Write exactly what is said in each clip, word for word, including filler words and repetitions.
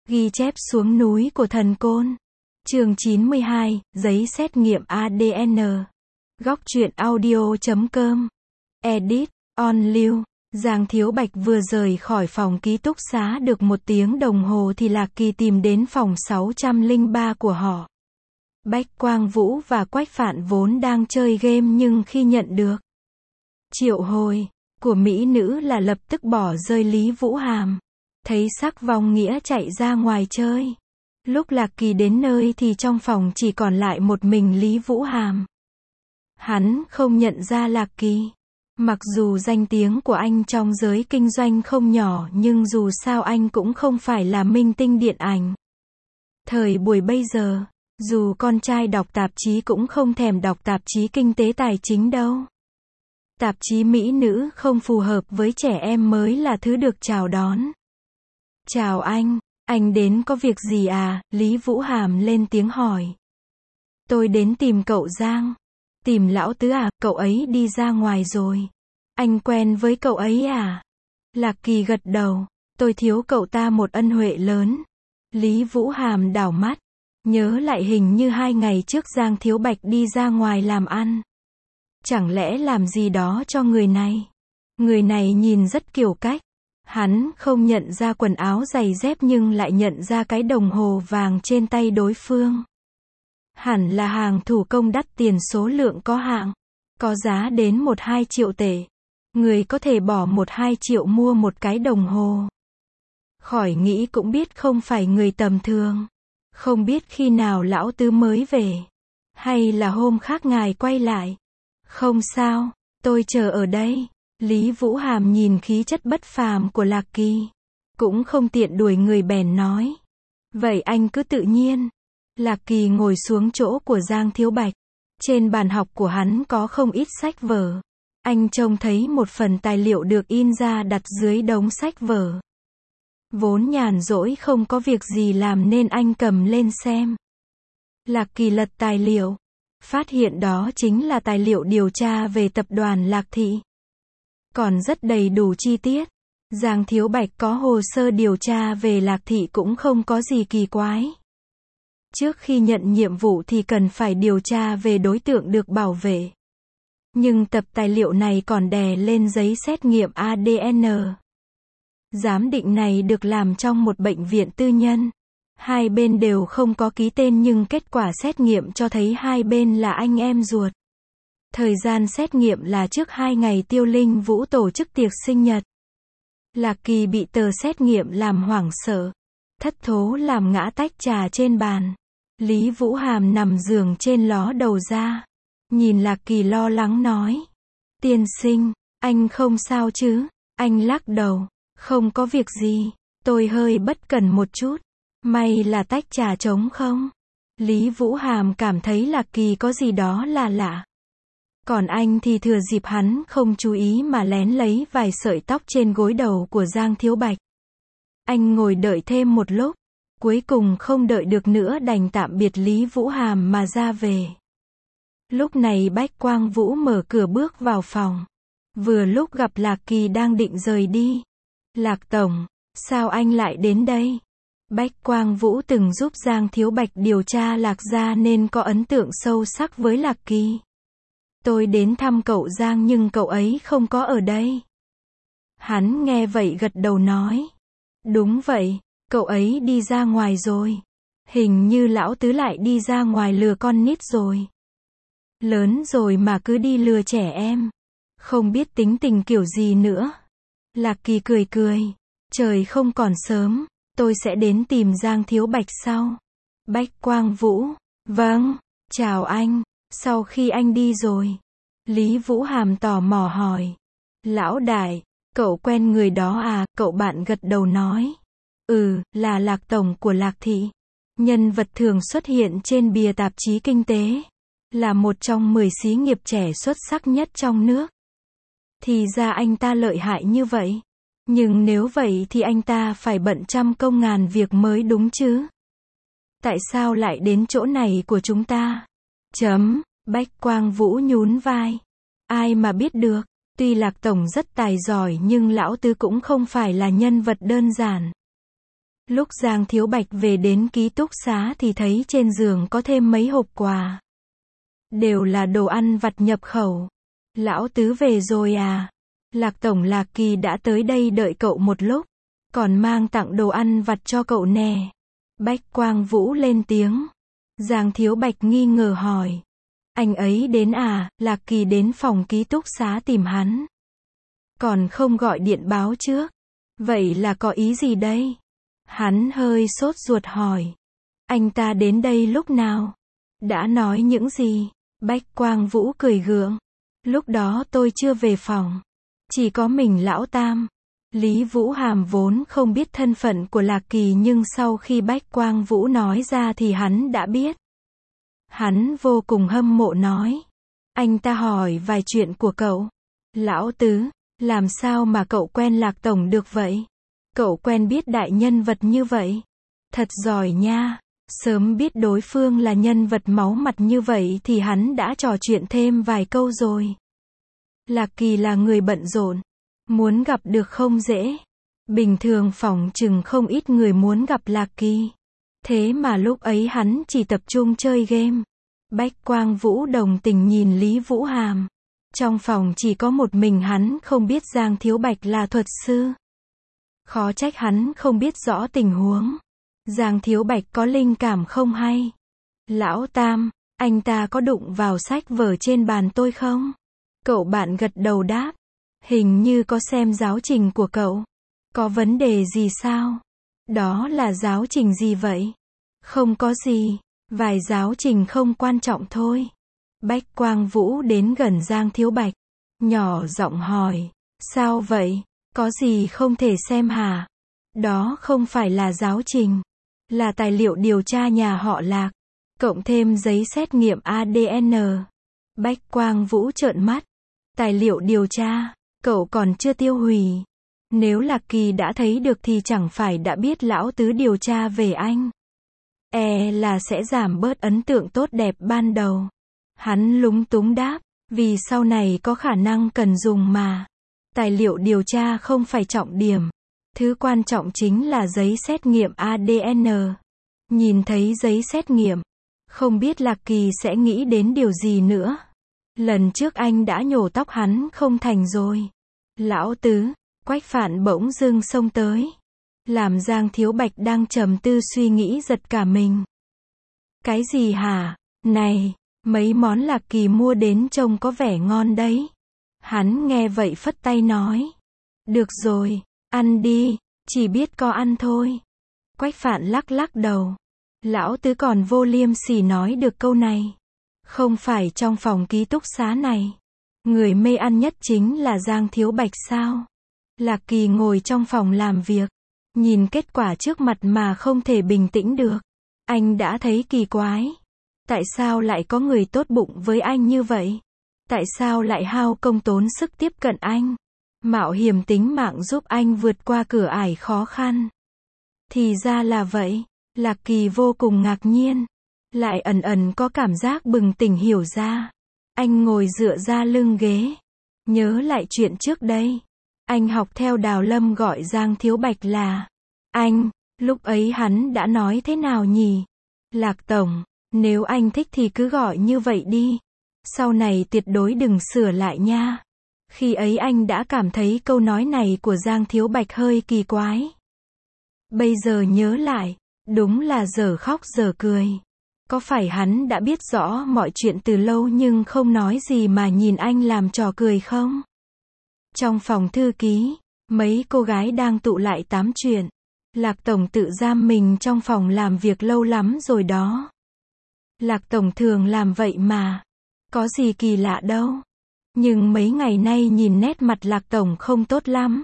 Ghi chép xuống núi của thần côn. Chương chín mươi hai, giấy xét nghiệm a đê en. Góc truyện audio chấm com. Edit, on lưu. Giang Thiếu Bạch vừa rời khỏi phòng ký túc xá được một tiếng đồng hồ thì Lạc Kỳ tìm đến phòng sáu trăm lẻ ba của họ. Bách Quang Vũ và Quách Phạn vốn đang chơi game nhưng khi nhận được triệu hồi của mỹ nữ là lập tức bỏ rơi Lý Vũ Hàm. Thấy sắc vong nghĩa chạy ra ngoài chơi. Lúc Lạc Kỳ đến nơi thì trong phòng chỉ còn lại một mình Lý Vũ Hàm. Hắn không nhận ra Lạc Kỳ. Mặc dù danh tiếng của anh trong giới kinh doanh không nhỏ nhưng dù sao anh cũng không phải là minh tinh điện ảnh. Thời buổi bây giờ, dù con trai đọc tạp chí cũng không thèm đọc tạp chí kinh tế tài chính đâu. Tạp chí mỹ nữ không phù hợp với trẻ em mới là thứ được chào đón. Chào anh, anh đến có việc gì à? Lý Vũ Hàm lên tiếng hỏi. Tôi đến tìm cậu Giang. Tìm lão tứ à? Cậu ấy đi ra ngoài rồi. Anh quen với cậu ấy à? Lạc Kỳ gật đầu. Tôi thiếu cậu ta một ân huệ lớn. Lý Vũ Hàm đảo mắt. Nhớ lại hình như hai ngày trước Giang Thiếu Bạch đi ra ngoài làm ăn. Chẳng lẽ làm gì đó cho người này? Người này nhìn rất kiểu cách. Hắn không nhận ra quần áo giày dép nhưng lại nhận ra cái đồng hồ vàng trên tay đối phương. Hẳn là hàng thủ công đắt tiền số lượng có hạn. Có giá đến một hai triệu tệ. Người có thể bỏ một hai triệu mua một cái đồng hồ. Khỏi nghĩ cũng biết không phải người tầm thường. Không biết khi nào lão tứ mới về. Hay là hôm khác ngài quay lại. Không sao, tôi chờ ở đây. Lý Vũ Hàm nhìn khí chất bất phàm của Lạc Kỳ. Cũng không tiện đuổi người bèn nói. Vậy anh cứ tự nhiên. Lạc Kỳ ngồi xuống chỗ của Giang Thiếu Bạch. Trên bàn học của hắn có không ít sách vở. Anh trông thấy một phần tài liệu được in ra đặt dưới đống sách vở. Vốn nhàn rỗi không có việc gì làm nên anh cầm lên xem. Lạc Kỳ lật tài liệu. Phát hiện đó chính là tài liệu điều tra về tập đoàn Lạc Thị. Còn rất đầy đủ chi tiết. Giang Thiếu Bạch có hồ sơ điều tra về Lạc Thị cũng không có gì kỳ quái. Trước khi nhận nhiệm vụ thì cần phải điều tra về đối tượng được bảo vệ. Nhưng tập tài liệu này còn đè lên giấy xét nghiệm a đê en. Giám định này được làm trong một bệnh viện tư nhân. Hai bên đều không có ký tên nhưng kết quả xét nghiệm cho thấy hai bên là anh em ruột. Thời gian xét nghiệm là trước hai ngày Tiêu Linh Vũ tổ chức tiệc sinh nhật. Lạc Kỳ bị tờ xét nghiệm làm hoảng sợ. Thất thố làm ngã tách trà trên bàn. Lý Vũ Hàm nằm giường trên ló đầu ra. Nhìn Lạc Kỳ lo lắng nói. Tiên sinh, anh không sao chứ? Anh lắc đầu. Không có việc gì. Tôi hơi bất cẩn một chút. May là tách trà trống không? Lý Vũ Hàm cảm thấy Lạc Kỳ có gì đó là lạ. Còn anh thì thừa dịp hắn không chú ý mà lén lấy vài sợi tóc trên gối đầu của Giang Thiếu Bạch. Anh ngồi đợi thêm một lúc. Cuối cùng không đợi được nữa đành tạm biệt Lý Vũ Hàm mà ra về. Lúc này Bách Quang Vũ mở cửa bước vào phòng. Vừa lúc gặp Lạc Kỳ đang định rời đi. Lạc Tổng, sao anh lại đến đây? Bách Quang Vũ từng giúp Giang Thiếu Bạch điều tra Lạc gia nên có ấn tượng sâu sắc với Lạc Kỳ. Tôi đến thăm cậu Giang nhưng cậu ấy không có ở đây. Hắn nghe vậy gật đầu nói. Đúng vậy, cậu ấy đi ra ngoài rồi. Hình như lão tứ lại đi ra ngoài lừa con nít rồi. Lớn rồi mà cứ đi lừa trẻ em. Không biết tính tình kiểu gì nữa. Lạc Kỳ cười cười. Trời không còn sớm. Tôi sẽ đến tìm Giang Thiếu Bạch sau. Bách Quang Vũ. Vâng, chào anh. Sau khi anh đi rồi. Lý Vũ Hàm tò mò hỏi. Lão đại, cậu quen người đó à? Cậu bạn gật đầu nói. Ừ, là Lạc Tổng của Lạc Thị. Nhân vật thường xuất hiện trên bìa tạp chí kinh tế. Là một trong mười xí nghiệp trẻ xuất sắc nhất trong nước. Thì ra anh ta lợi hại như vậy. Nhưng nếu vậy thì anh ta phải bận trăm công ngàn việc mới đúng chứ. Tại sao lại đến chỗ này của chúng ta? Chấm, Bách Quang Vũ nhún vai. Ai mà biết được, tuy Lạc Tổng rất tài giỏi nhưng lão tứ cũng không phải là nhân vật đơn giản. Lúc Giang Thiếu Bạch về đến ký túc xá thì thấy trên giường có thêm mấy hộp quà. Đều là đồ ăn vặt nhập khẩu. Lão Tứ về rồi à? Lạc Tổng Lạc Kỳ đã tới đây đợi cậu một lúc. Còn mang tặng đồ ăn vặt cho cậu nè. Bách Quang Vũ lên tiếng. Giang Thiếu Bạch nghi ngờ hỏi. Anh ấy đến à? Lạc Kỳ đến phòng ký túc xá tìm hắn. Còn không gọi điện báo trước. Vậy là có ý gì đây? Hắn hơi sốt ruột hỏi. Anh ta đến đây lúc nào? Đã nói những gì? Bách Quang Vũ cười gượng. Lúc đó tôi chưa về phòng. Chỉ có mình Lão Tam. Lý Vũ Hàm vốn không biết thân phận của Lạc Kỳ nhưng sau khi Bách Quang Vũ nói ra thì hắn đã biết. Hắn vô cùng hâm mộ nói. Anh ta hỏi vài chuyện của cậu. Lão Tứ, làm sao mà cậu quen Lạc Tổng được vậy? Cậu quen biết đại nhân vật như vậy? Thật giỏi nha. Sớm biết đối phương là nhân vật máu mặt như vậy thì hắn đã trò chuyện thêm vài câu rồi. Lạc Kỳ là người bận rộn. Muốn gặp được không dễ. Bình thường phỏng chừng không ít người muốn gặp Lạc Kỳ. Thế mà lúc ấy hắn chỉ tập trung chơi game. Bách Quang Vũ đồng tình nhìn Lý Vũ Hàm. Trong phòng chỉ có một mình hắn không biết Giang Thiếu Bạch là thuật sư. Khó trách hắn không biết rõ tình huống. Giang Thiếu Bạch có linh cảm không hay. Lão Tam, anh ta có đụng vào sách vở trên bàn tôi không? Cậu bạn gật đầu đáp. Hình như có xem giáo trình của cậu. Có vấn đề gì sao? Đó là giáo trình gì vậy? Không có gì. Vài giáo trình không quan trọng thôi. Bách Quang Vũ đến gần Giang Thiếu Bạch. Nhỏ giọng hỏi. Sao vậy? Có gì không thể xem hả? Đó không phải là giáo trình. Là tài liệu điều tra nhà họ Lạc. Cộng thêm giấy xét nghiệm a đê en. Bách Quang Vũ trợn mắt. Tài liệu điều tra. Cậu còn chưa tiêu hủy. Nếu Lạc Kỳ đã thấy được thì chẳng phải đã biết Lão Tứ điều tra về anh. E là sẽ giảm bớt ấn tượng tốt đẹp ban đầu. Hắn lúng túng đáp. Vì sau này có khả năng cần dùng mà. Tài liệu điều tra không phải trọng điểm. Thứ quan trọng chính là giấy xét nghiệm a đê en. Nhìn thấy giấy xét nghiệm. Không biết Lạc Kỳ sẽ nghĩ đến điều gì nữa. Lần trước anh đã nhổ tóc hắn không thành rồi. Lão Tứ, Quách Phạn bỗng dưng xông tới. Làm Giang Thiếu Bạch đang trầm tư suy nghĩ giật cả mình. Cái gì hả? Này, mấy món Lạc Kỳ mua đến trông có vẻ ngon đấy. Hắn nghe vậy phất tay nói. Được rồi, ăn đi, chỉ biết có ăn thôi. Quách Phạn lắc lắc đầu. Lão Tứ còn vô liêm sỉ nói được câu này. Không phải trong phòng ký túc xá này. Người mê ăn nhất chính là Giang Thiếu Bạch sao? Lạc Kỳ ngồi trong phòng làm việc. Nhìn kết quả trước mặt mà không thể bình tĩnh được. Anh đã thấy kỳ quái. Tại sao lại có người tốt bụng với anh như vậy? Tại sao lại hao công tốn sức tiếp cận anh? Mạo hiểm tính mạng giúp anh vượt qua cửa ải khó khăn. Thì ra là vậy. Lạc Kỳ vô cùng ngạc nhiên. Lại ẩn ẩn có cảm giác bừng tỉnh hiểu ra. Anh ngồi dựa ra lưng ghế. Nhớ lại chuyện trước đây. Anh học theo Đào Lâm gọi Giang Thiếu Bạch là anh. Lúc ấy hắn đã nói thế nào nhỉ? Lạc Tổng, nếu anh thích thì cứ gọi như vậy đi. Sau này tuyệt đối đừng sửa lại nha. Khi ấy anh đã cảm thấy câu nói này của Giang Thiếu Bạch hơi kỳ quái. Bây giờ nhớ lại, đúng là dở khóc dở cười. Có phải hắn đã biết rõ mọi chuyện từ lâu nhưng không nói gì mà nhìn anh làm trò cười không? Trong phòng thư ký, mấy cô gái đang tụ lại tám chuyện. Lạc Tổng tự giam mình trong phòng làm việc lâu lắm rồi đó. Lạc Tổng thường làm vậy mà. Có gì kỳ lạ đâu. Nhưng mấy ngày nay nhìn nét mặt Lạc Tổng không tốt lắm.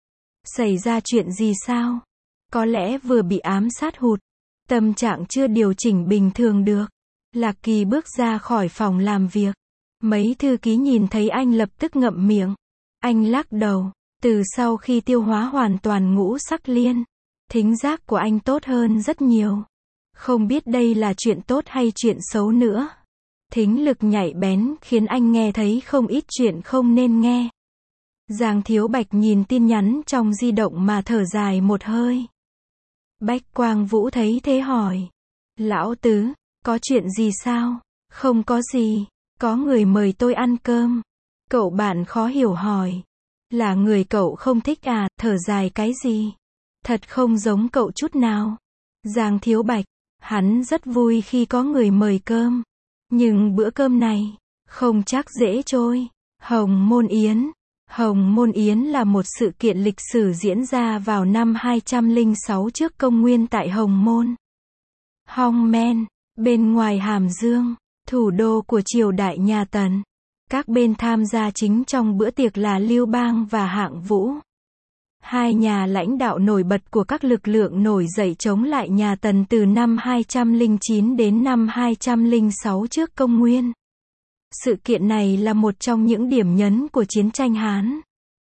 Xảy ra chuyện gì sao? Có lẽ vừa bị ám sát hụt. Tâm trạng chưa điều chỉnh bình thường được. Lạc Kỳ bước ra khỏi phòng làm việc. Mấy thư ký nhìn thấy anh lập tức ngậm miệng. Anh lắc đầu. Từ sau khi tiêu hóa hoàn toàn ngũ sắc liên, thính giác của anh tốt hơn rất nhiều. Không biết đây là chuyện tốt hay chuyện xấu nữa. Thính lực nhạy bén khiến anh nghe thấy không ít chuyện không nên nghe. Giang Thiếu Bạch nhìn tin nhắn trong di động mà thở dài một hơi. Bách Quang Vũ thấy thế hỏi. Lão Tứ, có chuyện gì sao? Không có gì, có người mời tôi ăn cơm. Cậu bạn khó hiểu hỏi. Là người cậu không thích à, thở dài cái gì? Thật không giống cậu chút nào. Giang Thiếu Bạch, hắn rất vui khi có người mời cơm. Nhưng bữa cơm này, không chắc dễ trôi. Hồng Môn Yến. Hồng Môn Yến là một sự kiện lịch sử diễn ra vào năm hai trăm lẻ sáu trước công nguyên tại Hồng Môn, Hong Men, bên ngoài Hàm Dương, thủ đô của triều đại nhà Tần. Các bên tham gia chính trong bữa tiệc là Lưu Bang và Hạng Vũ, hai nhà lãnh đạo nổi bật của các lực lượng nổi dậy chống lại nhà Tần từ năm hai trăm lẻ chín đến năm hai trăm lẻ sáu trước công nguyên. Sự kiện này là một trong những điểm nhấn của chiến tranh Hán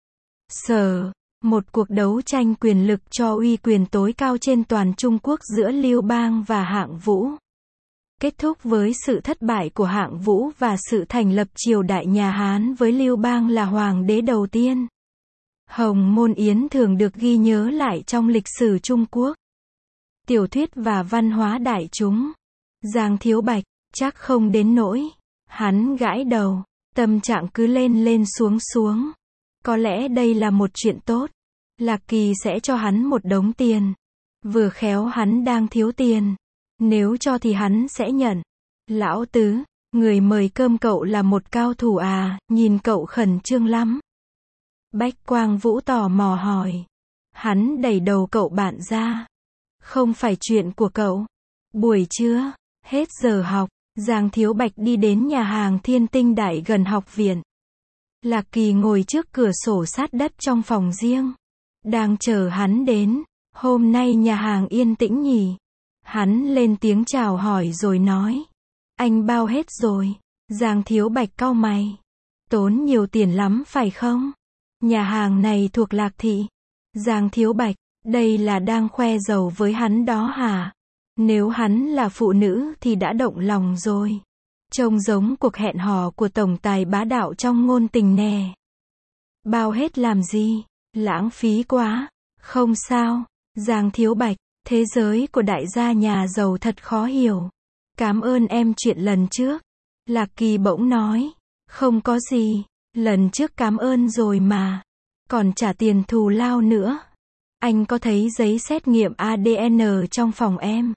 Sở, một cuộc đấu tranh quyền lực cho uy quyền tối cao trên toàn Trung Quốc giữa Lưu Bang và Hạng Vũ. Kết thúc với sự thất bại của Hạng Vũ và sự thành lập triều đại nhà Hán với Lưu Bang là hoàng đế đầu tiên. Hồng Môn Yến thường được ghi nhớ lại trong lịch sử Trung Quốc, tiểu thuyết và văn hóa đại chúng. Giang Thiếu Bạch, chắc không đến nỗi. Hắn gãi đầu, tâm trạng cứ lên lên xuống xuống. Có lẽ đây là một chuyện tốt. Lạc Kỳ sẽ cho hắn một đống tiền. Vừa khéo hắn đang thiếu tiền. Nếu cho thì hắn sẽ nhận. Lão Tứ, người mời cơm cậu là một cao thủ à, nhìn cậu khẩn trương lắm. Bách Quang Vũ tò mò hỏi. Hắn đẩy đầu cậu bạn ra. Không phải chuyện của cậu. Buổi trưa, hết giờ học, Giang Thiếu Bạch đi đến nhà hàng Thiên Tinh Đại gần học viện. Lạc Kỳ ngồi trước cửa sổ sát đất trong phòng riêng, đang chờ hắn đến. Hôm nay nhà hàng yên tĩnh nhỉ? Hắn lên tiếng chào hỏi rồi nói. Anh bao hết rồi. Giang Thiếu Bạch cau mày. Tốn nhiều tiền lắm phải không? Nhà hàng này thuộc Lạc Thị. Giang Thiếu Bạch, đây là đang khoe giàu với hắn đó hả? Nếu hắn là phụ nữ thì đã động lòng rồi. Trông giống cuộc hẹn hò của tổng tài bá đạo trong ngôn tình nè. Bao hết làm gì? Lãng phí quá. Không sao. Giang Thiếu Bạch, thế giới của đại gia nhà giàu thật khó hiểu. Cảm ơn em chuyện lần trước. Lạc Kỳ bỗng nói. Không có gì. Lần trước cảm ơn rồi mà. Còn trả tiền thù lao nữa. Anh có thấy giấy xét nghiệm a đê en trong phòng em?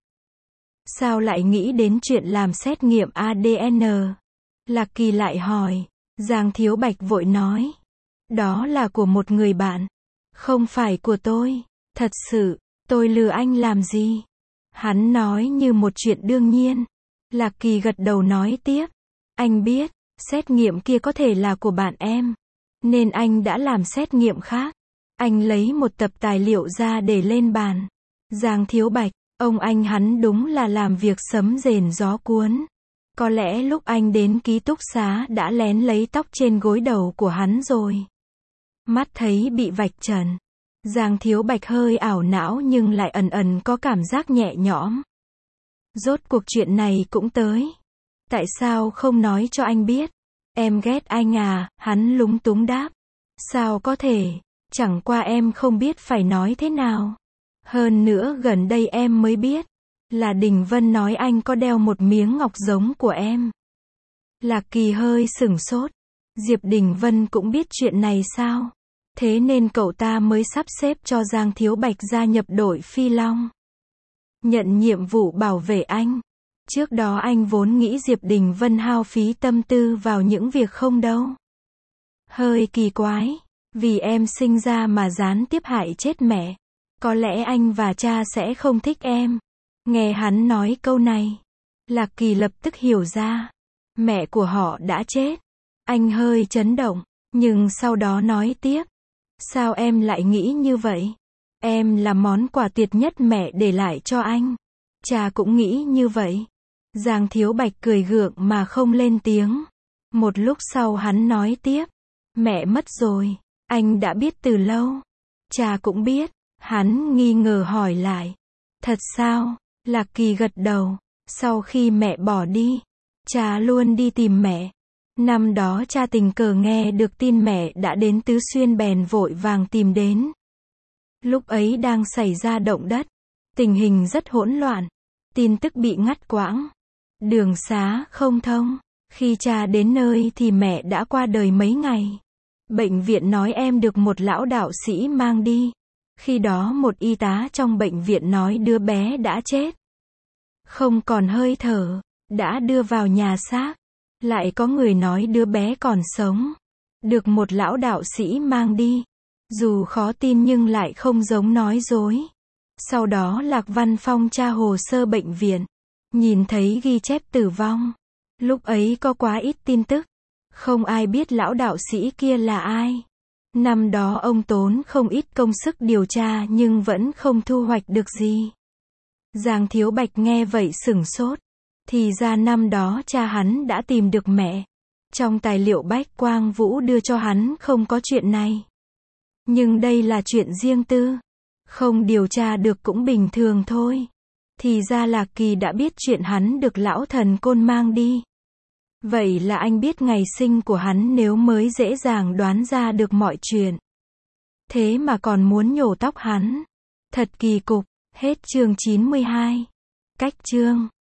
Sao lại nghĩ đến chuyện làm xét nghiệm a đê en? Lạc Kỳ lại hỏi. Giang Thiếu Bạch vội nói. Đó là của một người bạn. Không phải của tôi. Thật sự, tôi lừa anh làm gì? Hắn nói như một chuyện đương nhiên. Lạc Kỳ gật đầu nói tiếp. Anh biết, xét nghiệm kia có thể là của bạn em. Nên anh đã làm xét nghiệm khác. Anh lấy một tập tài liệu ra để lên bàn. Giang Thiếu Bạch, ông anh hắn đúng là làm việc sấm rền gió cuốn. Có lẽ lúc anh đến ký túc xá đã lén lấy tóc trên gối đầu của hắn rồi. Mắt thấy bị vạch trần. Giang Thiếu Bạch hơi ảo não nhưng lại ẩn ẩn có cảm giác nhẹ nhõm. Rốt cuộc chuyện này cũng tới. Tại sao không nói cho anh biết? Em ghét anh à, hắn lúng túng đáp. Sao có thể, chẳng qua em không biết phải nói thế nào. Hơn nữa gần đây em mới biết, là Đình Vân nói anh có đeo một miếng ngọc giống của em. Lạc Kỳ hơi sửng sốt. Diệp Đình Vân cũng biết chuyện này sao? Thế nên cậu ta mới sắp xếp cho Giang Thiếu Bạch gia nhập đội Phi Long. Nhận nhiệm vụ bảo vệ anh. Trước đó anh vốn nghĩ Diệp Đình Vân hao phí tâm tư vào những việc không đâu. Hơi kỳ quái. Vì em sinh ra mà gián tiếp hại chết mẹ. Có lẽ anh và cha sẽ không thích em. Nghe hắn nói câu này, Lạc Kỳ lập tức hiểu ra. Mẹ của họ đã chết. Anh hơi chấn động, nhưng sau đó nói tiếp. Sao em lại nghĩ như vậy? Em là món quà tuyệt nhất mẹ để lại cho anh. Cha cũng nghĩ như vậy. Giang Thiếu Bạch cười gượng mà không lên tiếng. Một lúc sau hắn nói tiếp. Mẹ mất rồi. Anh đã biết từ lâu. Cha cũng biết. Hắn nghi ngờ hỏi lại. Thật sao? Lạc Kỳ gật đầu. Sau khi mẹ bỏ đi, cha luôn đi tìm mẹ. Năm đó cha tình cờ nghe được tin mẹ đã đến Tứ Xuyên bèn vội vàng tìm đến. Lúc ấy đang xảy ra động đất. Tình hình rất hỗn loạn. Tin tức bị ngắt quãng. Đường xá không thông. Khi cha đến nơi thì mẹ đã qua đời mấy ngày. Bệnh viện nói em được một lão đạo sĩ mang đi. Khi đó một y tá trong bệnh viện nói đứa bé đã chết. Không còn hơi thở. Đã đưa vào nhà xác. Lại có người nói đứa bé còn sống. Được một lão đạo sĩ mang đi. Dù khó tin nhưng lại không giống nói dối. Sau đó Lạc Văn Phong tra hồ sơ bệnh viện. Nhìn thấy ghi chép tử vong. Lúc ấy có quá ít tin tức. Không ai biết lão đạo sĩ kia là ai. Năm đó ông tốn không ít công sức điều tra nhưng vẫn không thu hoạch được gì. Giang Thiếu Bạch nghe vậy sửng sốt. Thì ra năm đó cha hắn đã tìm được mẹ. Trong tài liệu Bách Quang Vũ đưa cho hắn không có chuyện này. Nhưng đây là chuyện riêng tư. Không điều tra được cũng bình thường thôi. Thì ra Lạc Kỳ đã biết chuyện hắn được lão thần côn mang đi. Vậy là anh biết ngày sinh của hắn nếu mới dễ dàng đoán ra được mọi chuyện. Thế mà còn muốn nhổ tóc hắn. Thật kỳ cục. Hết chương chín mươi hai. Cách chương